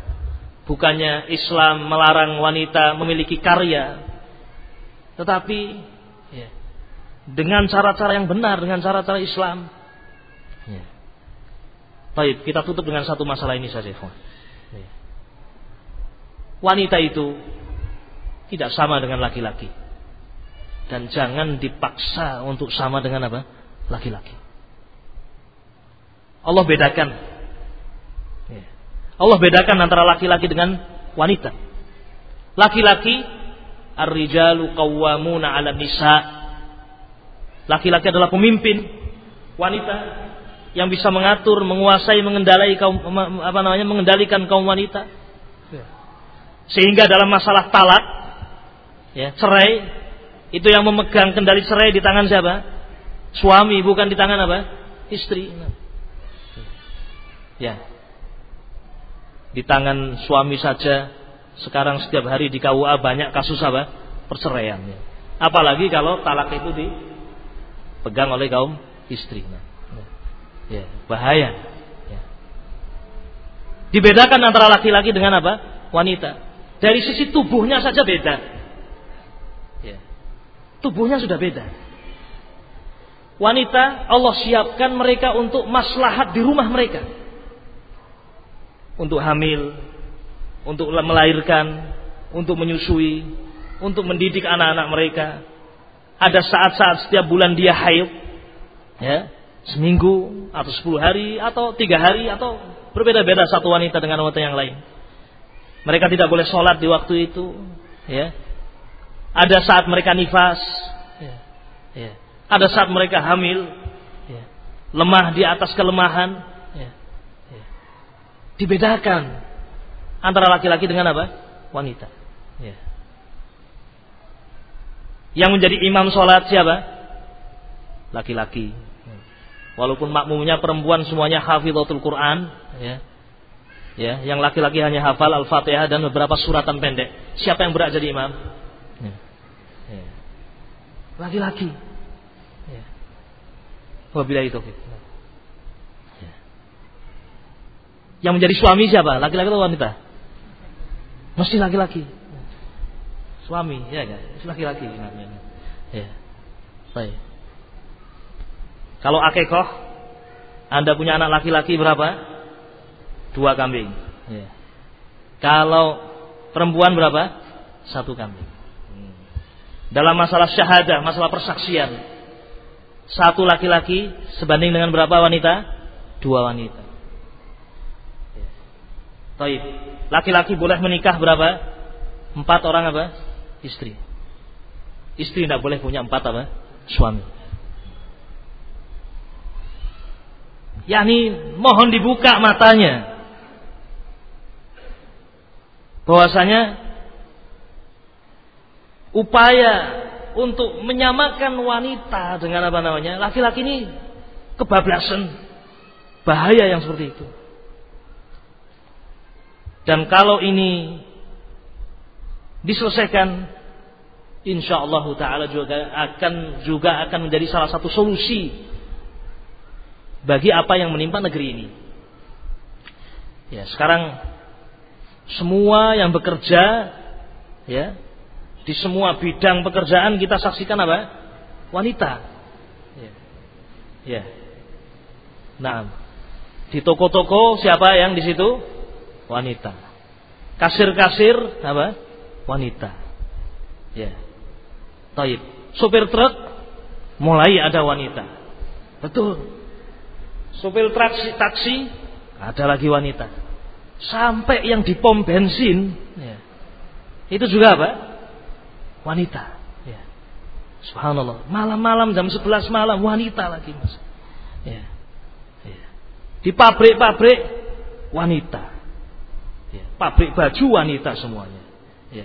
bukannya Islam melarang wanita memiliki karya, tetapi Ya. Dengan cara-cara yang benar, dengan cara-cara Islam. Ya. Baik, kita tutup dengan satu masalah ini saja. Ya. Wanita itu tidak sama dengan laki-laki. Dan jangan dipaksa untuk sama dengan apa? Laki-laki. Allah bedakan. Ya. Allah bedakan antara laki-laki dengan wanita. Laki-laki, ar-rijalu qawwamuna 'alan nisa. Laki-laki adalah pemimpin, wanita yang bisa mengatur, menguasai, mengendalikan kaum apa namanya? mengendalikan kaum wanita. Sehingga dalam masalah talak, ya, cerai, itu yang memegang kendali cerai di tangan siapa? Suami, bukan di tangan apa? Istri. Ya. Di tangan suami saja. Sekarang setiap hari di K U A banyak kasus apa? Perceraian. Ya. Apalagi kalau talak itu dipegang oleh kaum istri. Nah, ya, bahaya. Ya. Dibedakan antara laki-laki dengan apa? Wanita. Dari sisi tubuhnya saja beda. Ya. Tubuhnya sudah beda. Wanita Allah siapkan mereka untuk maslahat di rumah mereka. Untuk hamil, untuk melahirkan, untuk menyusui, untuk mendidik anak-anak mereka. Ada saat-saat setiap bulan dia haid, ya, seminggu atau sepuluh hari atau tiga hari atau berbeda-beda satu wanita dengan wanita yang lain. Mereka tidak boleh sholat di waktu itu, ya. Ada saat mereka nifas, ya. Ya. Ada saat mereka hamil, ya. Lemah di atas kelemahan, ya. Ya. Dibedakan antara laki-laki dengan apa? Wanita. Ya. Yang menjadi imam sholat siapa? Laki-laki. Walaupun makmumnya perempuan semuanya hafidhatul Quran, ya. Ya, yang laki-laki hanya hafal Al-Fatihah dan beberapa suratan pendek. Siapa yang berhak jadi imam? Ya. Ya. Laki-laki. Ya. Wabillahi taufik. Ya. Yang menjadi suami siapa? Laki-laki atau wanita? Mesti laki-laki. Suami, ya kan? Laki-laki imamnya. Ya. Baik. Kalau akikoh, Anda punya anak laki-laki berapa? Dua kambing. Ya. Kalau perempuan berapa? Satu kambing. Dalam masalah syahadah, masalah persaksian, satu laki-laki sebanding dengan berapa wanita? Dua wanita. Ya. Baik. Laki-laki boleh menikah berapa? Empat orang apa? Istri. Istri tidak boleh punya empat apa? Suami. yakni mohon dibuka matanya bahwasanya upaya untuk menyamakan wanita dengan apa namanya laki-laki ini kebablasan, bahaya yang seperti itu. Dan kalau ini diselesaikan, insyaallah taala juga akan juga akan menjadi salah satu solusi bagi apa yang menimpa negeri ini. Ya, sekarang semua yang bekerja, ya, di semua bidang pekerjaan kita saksikan apa? Wanita. Ya. Ya. Nah, di toko-toko siapa yang di situ? Wanita. Kasir-kasir apa? Wanita. Ya. Taib. Sopir truk mulai ada wanita. Betul. Sopir taksi, taksi ada lagi wanita. Sampai yang di pom bensin, ya, itu juga apa? Wanita. Ya. Subhanallah. Malam-malam jam sebelas malam wanita lagi, Mas. Ya. Ya. Di pabrik-pabrik wanita. Ya. Pabrik baju wanita semuanya. Ya.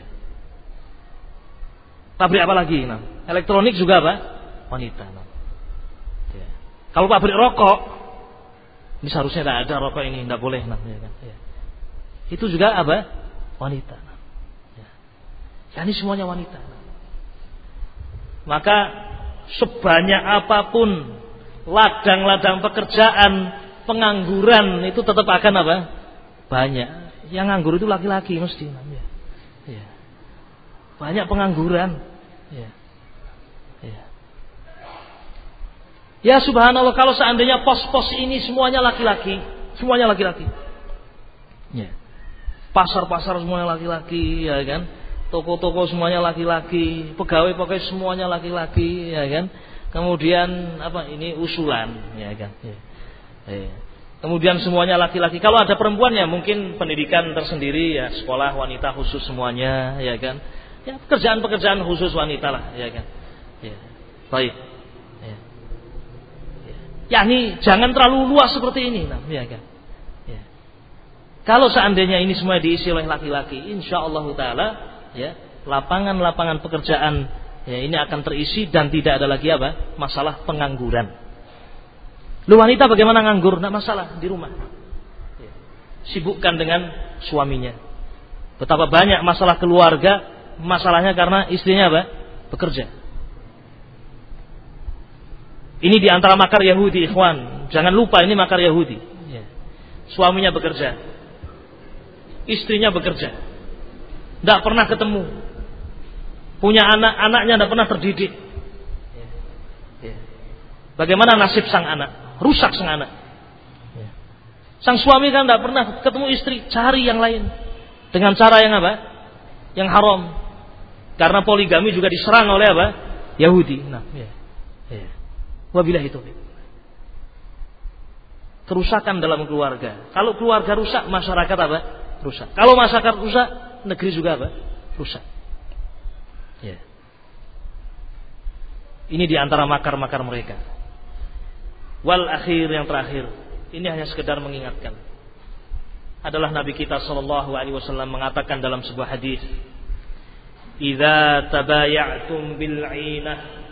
Pabrik apa lagi? Nah, elektronik juga apa? Wanita. Nah. Ya. Kalau pabrik rokok, ini seharusnya tidak ada rokok ini, tidak boleh. Nah, ya kan? Ya. Itu juga apa? Wanita. Nah. Ya. Ya, ini semuanya wanita. Nah. Maka sebanyak apapun ladang-ladang pekerjaan, pengangguran itu tetap akan apa? Banyak. Yang nganggur itu laki-laki mesti. Ya. Ya. Banyak pengangguran. Ya. Ya. Ya subhanallah, kalau seandainya pos-pos ini semuanya laki-laki, semuanya laki-laki. Ya. Pasar-pasar semuanya laki-laki, ya kan? Toko-toko semuanya laki-laki, pegawai-pegawai semuanya laki-laki, ya kan? Kemudian apa ini usulan, ya kan? Ya. Ya. Kemudian semuanya laki-laki. Kalau ada perempuan ya mungkin pendidikan tersendiri, ya sekolah wanita khusus semuanya, ya kan? Ya pekerjaan-pekerjaan khusus wanita lah, ya kan? Ya. Baik. yakni jangan terlalu luas seperti ini, nah, ya kan? Ya. Kalau seandainya ini semua diisi oleh laki-laki, insyaallah taala, ya, lapangan-lapangan pekerjaan ya ini akan terisi dan tidak ada lagi apa? Masalah pengangguran. Lu wanita bagaimana nganggur? Nggak masalah di rumah. Ya. Sibukkan dengan suaminya. Betapa banyak masalah keluarga, masalahnya karena istrinya apa? Bekerja. Ini di antara makar Yahudi, ikhwan. Jangan lupa ini makar Yahudi. Ya. Suaminya bekerja, istrinya bekerja, tidak pernah ketemu, punya anak, anaknya tidak pernah terdidik. Ya. Ya. Bagaimana nasib sang anak? Rusak sang anak. Ya. Sang suami kan tidak pernah ketemu istri, cari yang lain dengan cara yang apa? Yang haram. Karena poligami juga diserang oleh apa? Yahudi. Nah, ya. Ya. Wabillahi taufiq. Kerusakan dalam keluarga. Kalau keluarga rusak, masyarakat apa? Rusak. Kalau masyarakat rusak, negeri juga apa? Rusak. Ya. Ini di antara makar-makar mereka. Wal akhir, yang terakhir, ini hanya sekedar mengingatkan. Adalah Nabi kita sallallahu alaihi wasallam mengatakan dalam sebuah hadis, "Idza tabaya'tum bil 'ainah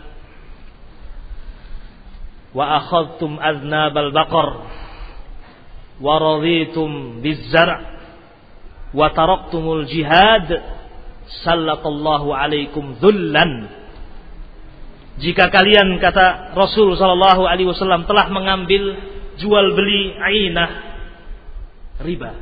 wa akhadtum aznabal baqar wa raditum biz-zar' wa taraktumul jihad sallatallahu alaikum dhullan." Jika kalian, kata Rasul sallallahu alaihi wasallam, telah mengambil jual beli ainah, riba,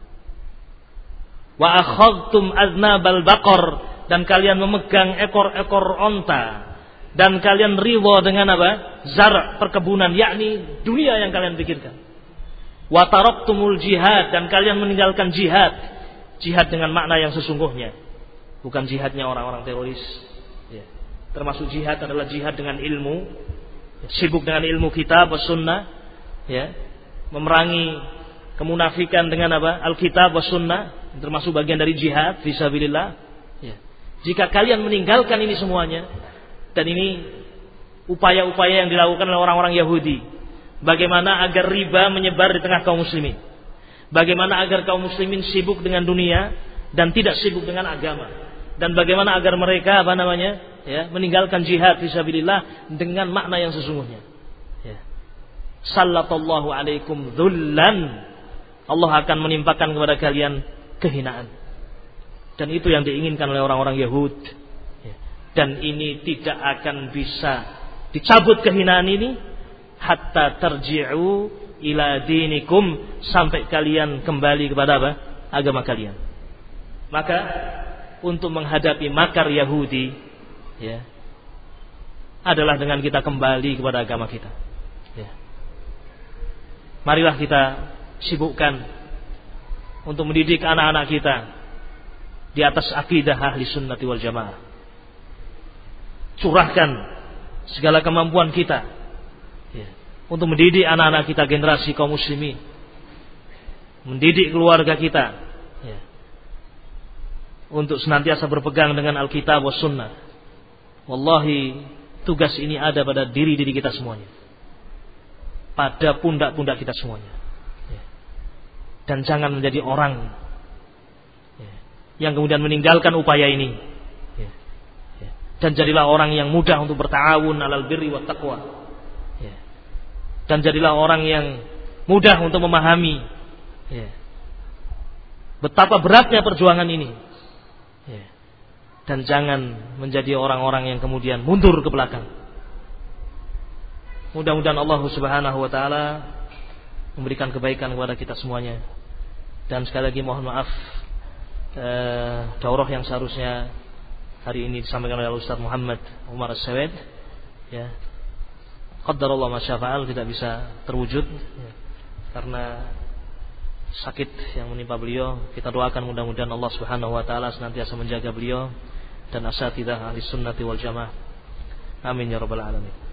wa akhadtum aznabal baqar, dan kalian memegang ekor-ekor onta, dan kalian ridha dengan apa? Zar', perkebunan, yakni dunia yang kalian pikirkan. Wa taraktumul jihad, dan kalian meninggalkan jihad. Jihad dengan makna yang sesungguhnya, bukan jihadnya orang-orang teroris. Ya. Termasuk jihad adalah jihad dengan ilmu, sibuk dengan ilmu kitab was sunnah, ya. Memerangi kemunafikan dengan apa? Alkitab was sunnah, termasuk bagian dari jihad fisabilillah. Ya. Jika kalian meninggalkan ini semuanya, dan ini upaya-upaya yang dilakukan oleh orang-orang Yahudi, bagaimana agar riba menyebar di tengah kaum muslimin, bagaimana agar kaum muslimin sibuk dengan dunia dan tidak sibuk dengan agama, dan bagaimana agar mereka apa namanya ya meninggalkan jihad fisabilillah dengan makna yang sesungguhnya. Ya. Sallallahu alaikum dhullan, Allah akan menimpakan kepada kalian kehinaan, dan itu yang diinginkan oleh orang-orang Yahudi. Dan ini tidak akan bisa dicabut kehinaan ini hatta tarji'u ila dinikum, sampai kalian kembali kepada apa? Agama kalian. Maka untuk menghadapi makar Yahudi ya adalah dengan kita kembali kepada agama kita. Ya. Marilah kita sibukkan untuk mendidik anak-anak kita di atas akidah ahli sunnati wal jamaah. Curahkan segala kemampuan kita ya, untuk mendidik anak-anak kita, generasi kaum muslimin, mendidik keluarga kita ya, untuk senantiasa berpegang dengan Alkitab was sunnah. Wallahi, tugas ini ada pada diri-diri kita semuanya, pada pundak-pundak kita semuanya ya. Dan jangan menjadi orang ya, yang kemudian meninggalkan upaya ini. Dan jadilah orang yang mudah untuk berta'awun alal birri wat taqwa. Ya. Dan jadilah orang yang mudah untuk memahami ya, betapa beratnya perjuangan ini. Ya. Dan jangan menjadi orang-orang yang kemudian mundur ke belakang. Mudah-mudahan Allah Subhanahu wa taala memberikan kebaikan kepada kita semuanya. Dan sekali lagi mohon maaf eh, daurah yang seharusnya hari ini disampaikan oleh Ustaz Muhammad Umar As-Sawed ya, Qaddarallah ma syafa'al tidak bisa terwujud ya, karena sakit yang menimpa beliau. Kita doakan mudah-mudahan Allah Subhanahu wa taala senantiasa menjaga beliau dan asatidzah ahli sunnati wal jamaah. Amin ya rabbal alamin.